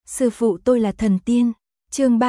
Sư phụ tôi là thần tiên. Chương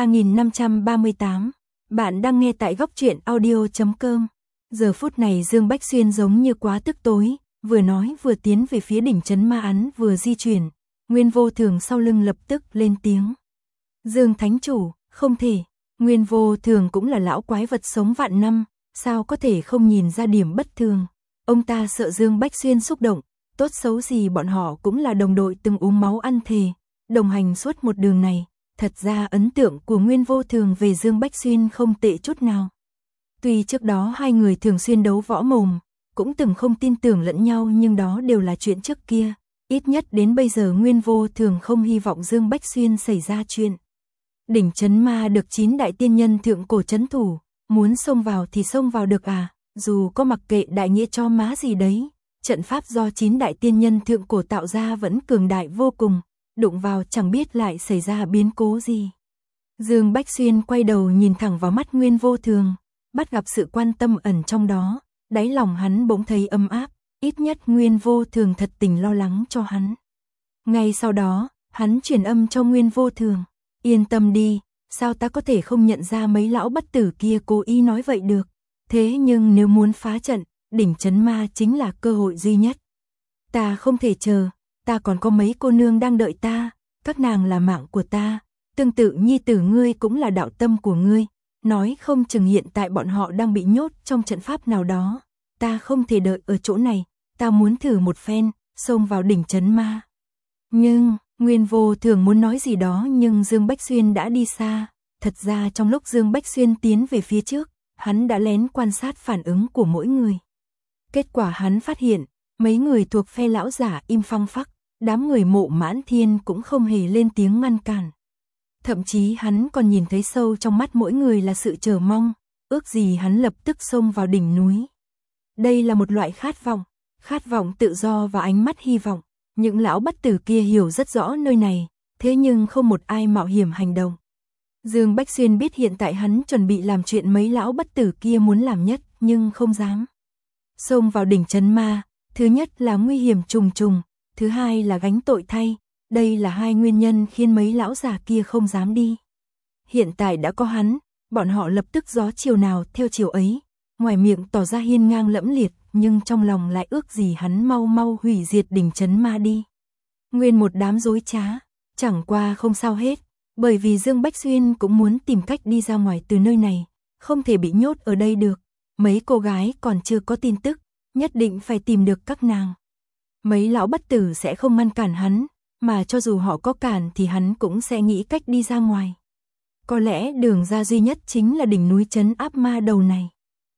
3538. Bạn đang nghe tại góc truyện audio.com. Giờ phút này Dương Bách Xuyên giống như quá tức tối, vừa nói vừa tiến về phía đỉnh trấn ma án vừa di chuyển. Nguyên Vô Thường sau lưng lập tức lên tiếng. Dương Thánh Chủ, không thể. Nguyên Vô Thường cũng là lão quái vật sống vạn năm, sao có thể không nhìn ra điểm bất thường. Ông ta sợ Dương Bách Xuyên xúc động, tốt xấu gì bọn họ cũng là đồng đội từng uống máu ăn thề, đồng hành suốt một đường này. Thật ra ấn tượng của Nguyên Vô Thường về Dương Bách Xuyên không tệ chút nào. Tuy trước đó hai người thường xuyên đấu võ mồm, cũng từng không tin tưởng lẫn nhau, nhưng đó đều là chuyện trước kia. Ít nhất đến bây giờ Nguyên Vô Thường không hy vọng Dương Bách Xuyên xảy ra chuyện. Đỉnh trấn ma được 9 đại tiên nhân thượng cổ trấn thủ, muốn xông vào thì xông vào được à, dù có mặc kệ đại nghĩa cho má gì đấy. Trận pháp do 9 đại tiên nhân thượng cổ tạo ra vẫn cường đại vô cùng, đụng vào chẳng biết lại xảy ra biến cố gì. Dương Bách Xuyên quay đầu nhìn thẳng vào mắt Nguyên Vô Thường, bắt gặp sự quan tâm ẩn trong đó, đáy lòng hắn bỗng thấy ấm áp, ít nhất Nguyên Vô Thường thật tình lo lắng cho hắn. Ngay sau đó, hắn truyền âm cho Nguyên Vô Thường, yên tâm đi, sao ta có thể không nhận ra mấy lão bất tử kia cố ý nói vậy được, thế nhưng nếu muốn phá trận, đỉnh trấn ma chính là cơ hội duy nhất. Ta không thể chờ, ta còn có mấy cô nương đang đợi ta, các nàng là mạng của ta, tương tự nhi tử ngươi cũng là đạo tâm của ngươi, nói không chừng hiện tại bọn họ đang bị nhốt trong trận pháp nào đó, ta không thể đợi ở chỗ này, ta muốn thử một phen, xông vào đỉnh trấn ma. Nhưng, Nguyên Vô Thường muốn nói gì đó nhưng Dương Bách Xuyên đã đi xa, thật ra trong lúc Dương Bách Xuyên tiến về phía trước, hắn đã lén quan sát phản ứng của mỗi người. Kết quả hắn phát hiện, mấy người thuộc phe lão giả im phăng phắc, đám người Mộ Mãn Thiên cũng không hề lên tiếng ngăn cản. Thậm chí hắn còn nhìn thấy sâu trong mắt mỗi người là sự chờ mong, ước gì hắn lập tức xông vào đỉnh núi. Đây là một loại khát vọng tự do và ánh mắt hy vọng. Những lão bất tử kia hiểu rất rõ nơi này, thế nhưng không một ai mạo hiểm hành động. Dương Bách Xuyên biết hiện tại hắn chuẩn bị làm chuyện mấy lão bất tử kia muốn làm nhất, nhưng không dám. Xông vào đỉnh trấn ma, thứ nhất là nguy hiểm trùng trùng, thứ hai là gánh tội thay, đây là hai nguyên nhân khiến mấy lão già kia không dám đi. Hiện tại đã có hắn, bọn họ lập tức gió chiều nào theo chiều ấy, ngoài miệng tỏ ra hiên ngang lẫm liệt, nhưng trong lòng lại ước gì hắn mau mau hủy diệt đỉnh trấn ma đi. Nguyên một đám dối trá, chẳng qua không sao hết, bởi vì Dương Bách Xuyên cũng muốn tìm cách đi ra ngoài từ nơi này, không thể bị nhốt ở đây được. Mấy cô gái còn chưa có tin tức, nhất định phải tìm được các nàng. Mấy lão bất tử sẽ không ngăn cản hắn, mà cho dù họ có cản thì hắn cũng sẽ nghĩ cách đi ra ngoài. Có lẽ đường ra duy nhất chính là đỉnh núi trấn áp ma đầu này.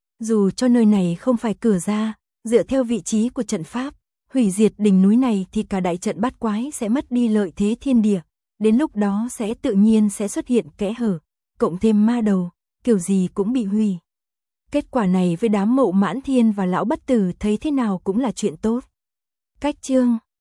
Dù cho nơi này không phải cửa ra, dựa theo vị trí của trận pháp, hủy diệt đỉnh núi này thì cả đại trận bát quái sẽ mất đi lợi thế thiên địa, đến lúc đó sẽ tự nhiên sẽ xuất hiện kẽ hở, cộng thêm ma đầu, kiểu gì cũng bị hủy. Kết quả này với đám Mộ Mãn Thiên và lão bất tử thấy thế nào cũng là chuyện tốt. Cách chương